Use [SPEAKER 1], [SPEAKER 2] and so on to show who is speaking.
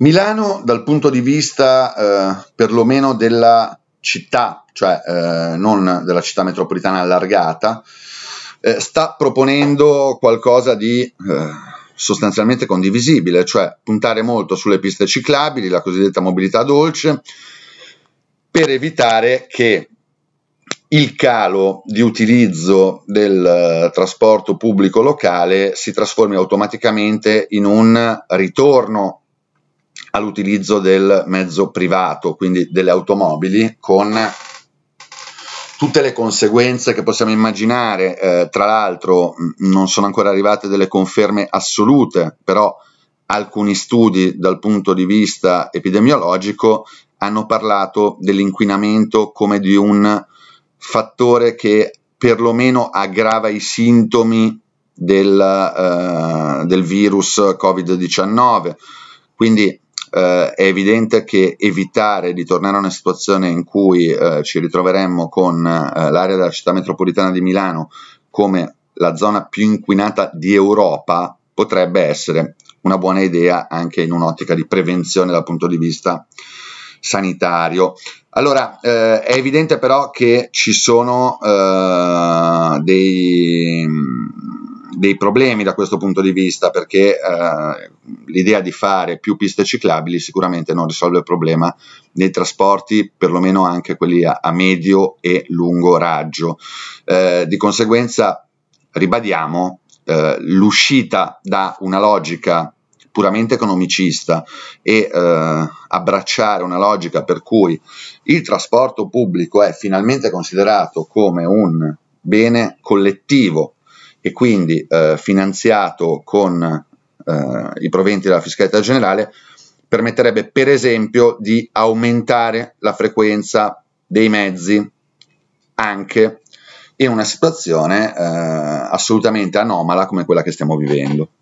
[SPEAKER 1] Milano, dal punto di vista perlomeno della città, cioè non della città metropolitana allargata, sta proponendo qualcosa di sostanzialmente condivisibile, cioè puntare molto sulle piste ciclabili, la cosiddetta mobilità dolce, per evitare che il calo di utilizzo del trasporto pubblico locale si trasformi automaticamente in un ritorno all'utilizzo del mezzo privato, quindi delle automobili, con tutte le conseguenze che possiamo immaginare. Tra l'altro non sono ancora arrivate delle conferme assolute, però alcuni studi dal punto di vista epidemiologico hanno parlato dell'inquinamento come di un fattore che perlomeno aggrava i sintomi del virus Covid-19, quindi è evidente che evitare di tornare a una situazione in cui ci ritroveremmo con l'area della città metropolitana di Milano come la zona più inquinata di Europa potrebbe essere una buona idea anche in un'ottica di prevenzione dal punto di vista sanitario. Allora, è evidente però che ci sono dei problemi da questo punto di vista, perché l'idea di fare più piste ciclabili sicuramente non risolve il problema dei trasporti, perlomeno anche quelli a medio e lungo raggio. Di conseguenza ribadiamo l'uscita da una logica puramente economicista e abbracciare una logica per cui il trasporto pubblico è finalmente considerato come un bene collettivo e quindi finanziato con i proventi della fiscalità generale, permetterebbe per esempio di aumentare la frequenza dei mezzi anche in una situazione assolutamente anomala come quella che stiamo vivendo.